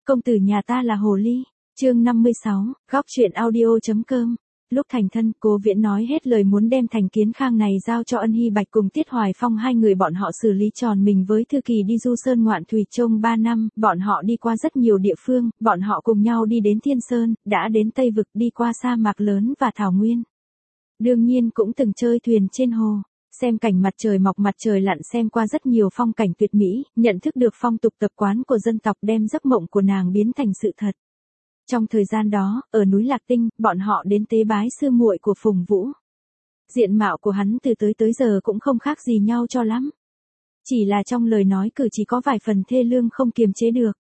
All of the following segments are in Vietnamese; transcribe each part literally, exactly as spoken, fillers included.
công tử nhà ta là hồ ly. Chương năm mươi sáu, góc truyện audio.com. Lúc thành thân, Cố Viễn nói hết lời muốn đem Thành Kiến Khang này giao cho Ân Hy Bạch cùng Tiết Hoài Phong, hai người bọn họ xử lý tròn mình với Thư Kỳ đi du sơn ngoạn thủy trong ba năm, bọn họ đi qua rất nhiều địa phương, bọn họ cùng nhau đi đến Thiên Sơn, đã đến Tây Vực, đi qua sa mạc lớn và thảo nguyên. Đương nhiên cũng từng chơi thuyền trên hồ, xem cảnh mặt trời mọc mặt trời lặn, xem qua rất nhiều phong cảnh tuyệt mỹ, nhận thức được phong tục tập quán của dân tộc, đem giấc mộng của nàng biến thành sự thật. Trong thời gian đó, ở núi Lạc Tinh, bọn họ đến tế bái sư muội của Phùng Vũ. Diện mạo của hắn từ tới tới giờ cũng không khác gì nhau cho lắm. Chỉ là trong lời nói cử chỉ có vài phần thê lương không kiềm chế được.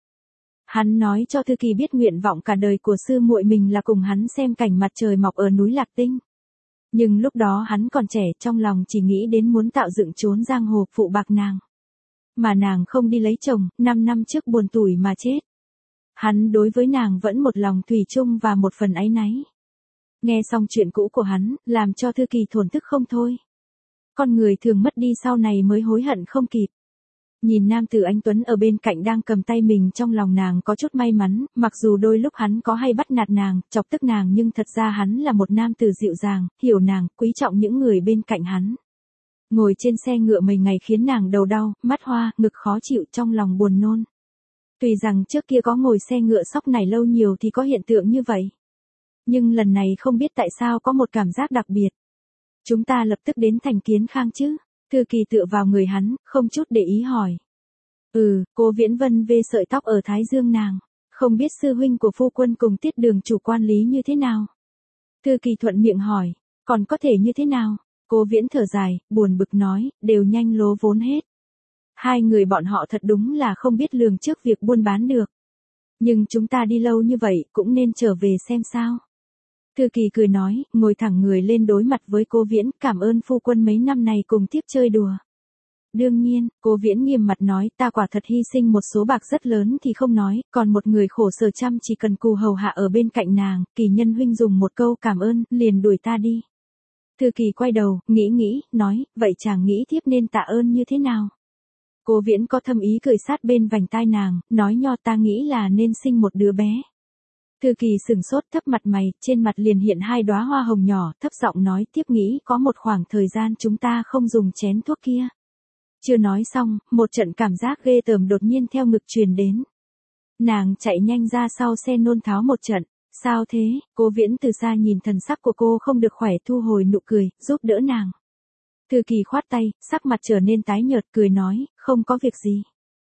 Hắn nói cho Thư Kỳ biết nguyện vọng cả đời của sư muội mình là cùng hắn xem cảnh mặt trời mọc ở núi Lạc Tinh. Nhưng lúc đó hắn còn trẻ, trong lòng chỉ nghĩ đến muốn tạo dựng chốn giang hồ phụ bạc nàng. Mà nàng không đi lấy chồng, năm năm trước buồn tủi mà chết. Hắn đối với nàng vẫn một lòng thủy chung và một phần áy náy. Nghe xong chuyện cũ của hắn, làm cho Thư Kỳ thổn thức không thôi. Con người thường mất đi sau này mới hối hận không kịp. Nhìn nam tử anh tuấn ở bên cạnh đang cầm tay mình, trong lòng nàng có chút may mắn, mặc dù đôi lúc hắn có hay bắt nạt nàng, chọc tức nàng, nhưng thật ra hắn là một nam tử dịu dàng, hiểu nàng, quý trọng những người bên cạnh hắn. Ngồi trên xe ngựa mấy ngày khiến nàng đầu đau, mắt hoa, ngực khó chịu, trong lòng buồn nôn. Tuy rằng trước kia có ngồi xe ngựa sóc này lâu nhiều thì có hiện tượng như vậy. Nhưng lần này không biết tại sao có một cảm giác đặc biệt. Chúng ta lập tức đến Thành Kiến Khang chứ? Thư Kỳ tựa vào người hắn, không chút để ý hỏi. Ừ, Cố Viễn vân vê sợi tóc ở thái dương nàng. Không biết sư huynh của phu quân cùng Tiết đường chủ quản lý như thế nào? Thư Kỳ thuận miệng hỏi, còn có thể như thế nào? Cố Viễn thở dài, buồn bực nói, đều nhanh lố vốn hết. Hai người bọn họ thật đúng là không biết lường trước việc buôn bán được. Nhưng chúng ta đi lâu như vậy cũng nên trở về xem sao. Thư Kỳ cười nói, ngồi thẳng người lên đối mặt với Cố Viễn, cảm ơn phu quân mấy năm này cùng tiếp chơi đùa. Đương nhiên, Cố Viễn nghiêm mặt nói, ta quả thật hy sinh một số bạc rất lớn thì không nói, còn một người khổ sở chăm chỉ cần cù hầu hạ ở bên cạnh nàng, Kỳ nhân huynh dùng một câu cảm ơn, liền đuổi ta đi. Thư Kỳ quay đầu, nghĩ nghĩ, nói, vậy chàng nghĩ thiếp nên tạ ơn như thế nào? Cố Viễn có thâm ý cười sát bên vành tai nàng, nói nho, ta nghĩ là nên sinh một đứa bé. Thư Kỳ sừng sốt, thấp mặt mày, trên mặt liền hiện hai đóa hoa hồng nhỏ, thấp giọng nói, tiếp nghĩ có một khoảng thời gian chúng ta không dùng chén thuốc kia. Chưa nói xong, một trận cảm giác ghê tởm đột nhiên theo ngực truyền đến. Nàng chạy nhanh ra sau xe nôn tháo một trận. Sao thế? Cố Viễn từ xa nhìn thần sắc của cô không được khỏe, thu hồi nụ cười, giúp đỡ nàng. Thư Kỳ khoát tay, sắc mặt trở nên tái nhợt, cười nói, không có việc gì.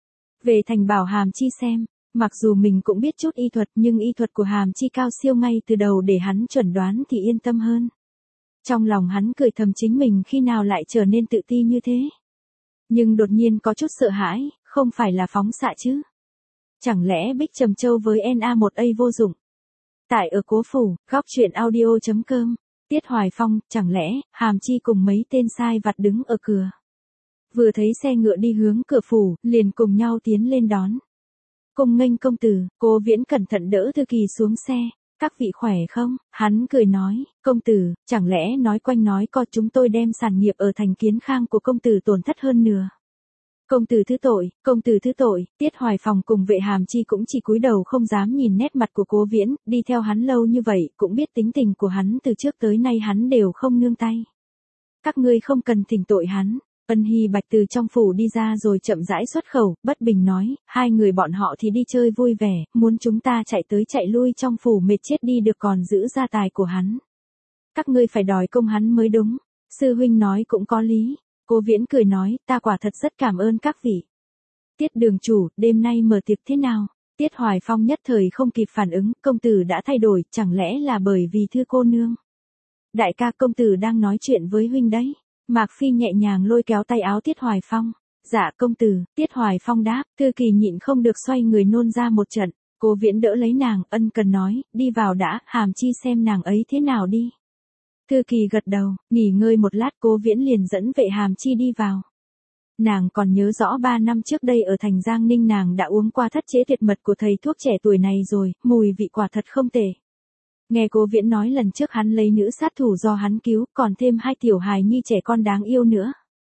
Về thành bảo Hàm Chi xem, mặc dù mình cũng biết chút y thuật nhưng y thuật của Hàm Chi cao siêu ngay từ đầu, để hắn chuẩn đoán thì yên tâm hơn. Trong lòng hắn cười thầm chính mình khi nào lại trở nên tự ti như thế. Nhưng đột nhiên có chút sợ hãi, không phải là phóng xạ chứ. Chẳng lẽ Bích Trầm Châu với en a một a vô dụng? Tại ở Cố Phủ, góc truyện audio.com. Tiết Hoài Phong, chẳng lẽ, Hàm Chi cùng mấy tên sai vặt đứng ở cửa. Vừa thấy xe ngựa đi hướng cửa phủ, liền cùng nhau tiến lên đón. Cùng nghênh công tử, Cố Viễn cẩn thận đỡ Thư Kỳ xuống xe. Các vị khỏe không? Hắn cười nói, công tử, chẳng lẽ nói quanh nói co chúng tôi đem sản nghiệp ở Thành Kiến Khang của công tử tổn thất hơn nửa. Công tử thứ tội, công tử thứ tội, Tiết Hoài Phong cùng vệ Hàm Chi cũng chỉ cúi đầu không dám nhìn nét mặt của Cố Viễn, đi theo hắn lâu như vậy, cũng biết tính tình của hắn, từ trước tới nay hắn đều không nương tay. Các ngươi không cần thỉnh tội hắn. Ân Hy Bạch từ trong phủ đi ra rồi chậm rãi xuất khẩu, bất bình nói, hai người bọn họ thì đi chơi vui vẻ, muốn chúng ta chạy tới chạy lui trong phủ mệt chết đi được còn giữ gia tài của hắn. Các ngươi phải đòi công hắn mới đúng. Sư huynh nói cũng có lý. Cố Viễn cười nói, ta quả thật rất cảm ơn các vị. Tiết đường chủ, đêm nay mở tiệc thế nào? Tiết Hoài Phong nhất thời không kịp phản ứng, công tử đã thay đổi, chẳng lẽ là bởi vì Thư cô nương? Đại ca, công tử đang nói chuyện với huynh đấy. Mạc Phi nhẹ nhàng lôi kéo tay áo Tiết Hoài Phong. Dạ công tử, Tiết Hoài Phong đáp, Thư Kỳ nhịn không được xoay người nôn ra một trận. Cố Viễn đỡ lấy nàng, ân cần nói, đi vào đã, Hàm Chi xem nàng ấy thế nào đi. Thư Kỳ gật đầu, nghỉ ngơi một lát, Cố Viễn liền dẫn vệ Hàm Chi đi vào. Nàng còn nhớ rõ ba năm trước đây ở thành Giang Ninh nàng đã uống qua thất chế tuyệt mật của thầy thuốc trẻ tuổi này rồi, mùi vị quả thật không tệ. Nghe Cố Viễn nói lần trước hắn lấy nữ sát thủ do hắn cứu, còn thêm hai tiểu hài nhi trẻ con đáng yêu nữa.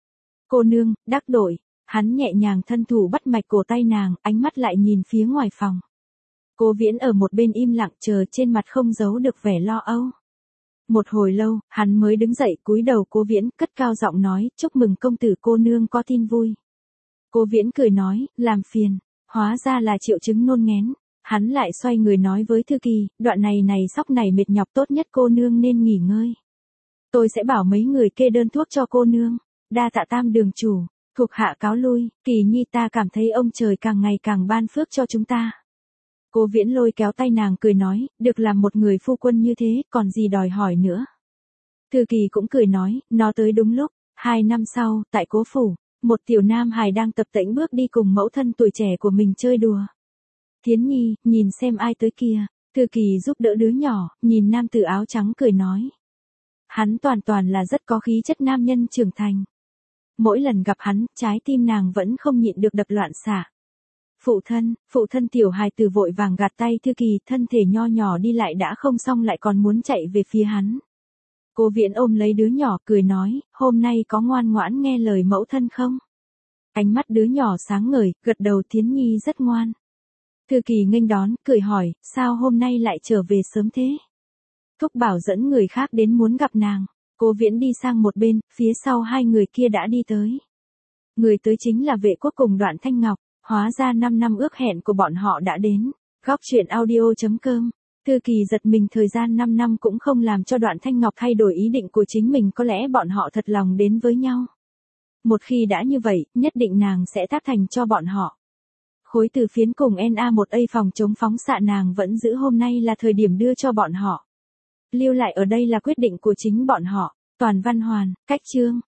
Cô nương, đắc đội, hắn nhẹ nhàng thân thủ bắt mạch cổ tay nàng, ánh mắt lại nhìn phía ngoài phòng. Cố Viễn ở một bên im lặng chờ, trên mặt không giấu được vẻ lo âu. Một hồi lâu, hắn mới đứng dậy cúi đầu Cố Viễn, cất cao giọng nói, chúc mừng công tử cô nương có tin vui. Cố Viễn cười nói, làm phiền, hóa ra là triệu chứng nôn nghén. Hắn lại xoay người nói với Thư Kỳ, đoạn này này sóc này mệt nhọc, tốt nhất cô nương nên nghỉ ngơi. Tôi sẽ bảo mấy người kê đơn thuốc cho cô nương. Đa tạ Tam đường chủ. Thuộc hạ cáo lui. Kỳ nhi, ta cảm thấy ông trời càng ngày càng ban phước cho chúng ta. Cố Viễn lôi kéo tay nàng cười nói, được làm một người phu quân như thế, còn gì đòi hỏi nữa. Thư Kỳ cũng cười nói, nó tới đúng lúc. Hai năm sau, tại Cố phủ, một tiểu nam hài đang tập tễnh bước đi cùng mẫu thân tuổi trẻ của mình chơi đùa. Thiến nhi, nhìn xem ai tới kia. Thư Kỳ giúp đỡ đứa nhỏ, nhìn nam tử áo trắng cười nói. Hắn toàn toàn là rất có khí chất nam nhân trưởng thành. Mỗi lần gặp hắn, trái tim nàng vẫn không nhịn được đập loạn xạ. Phụ thân, phụ thân, tiểu hài tử vội vàng gạt tay Thư Kỳ, thân thể nho nhỏ đi lại đã không xong lại còn muốn chạy về phía hắn. Cố Viễn ôm lấy đứa nhỏ cười nói, hôm nay có ngoan ngoãn nghe lời mẫu thân không? Ánh mắt đứa nhỏ sáng ngời, gật đầu, Thiến nhi rất ngoan. Thư Kỳ nghênh đón, cười hỏi, sao hôm nay lại trở về sớm thế? Thúc bảo dẫn người khác đến muốn gặp nàng. Cố Viễn đi sang một bên, phía sau hai người kia đã đi tới. Người tới chính là Vệ Quốc cùng Đoạn Thanh Ngọc, hóa ra năm năm ước hẹn của bọn họ đã đến. Góc truyện audio chấm com. Thư Kỳ giật mình, thời gian năm năm cũng không làm cho Đoạn Thanh Ngọc thay đổi ý định của chính mình, có lẽ bọn họ thật lòng đến với nhau. Một khi đã như vậy, nhất định nàng sẽ tác thành cho bọn họ. Khối từ phiến cùng N A một A phòng chống phóng xạ nàng vẫn giữ, hôm nay là thời điểm đưa cho bọn họ. Lưu lại ở đây là quyết định của chính bọn họ. Toàn văn hoàn, cách chương.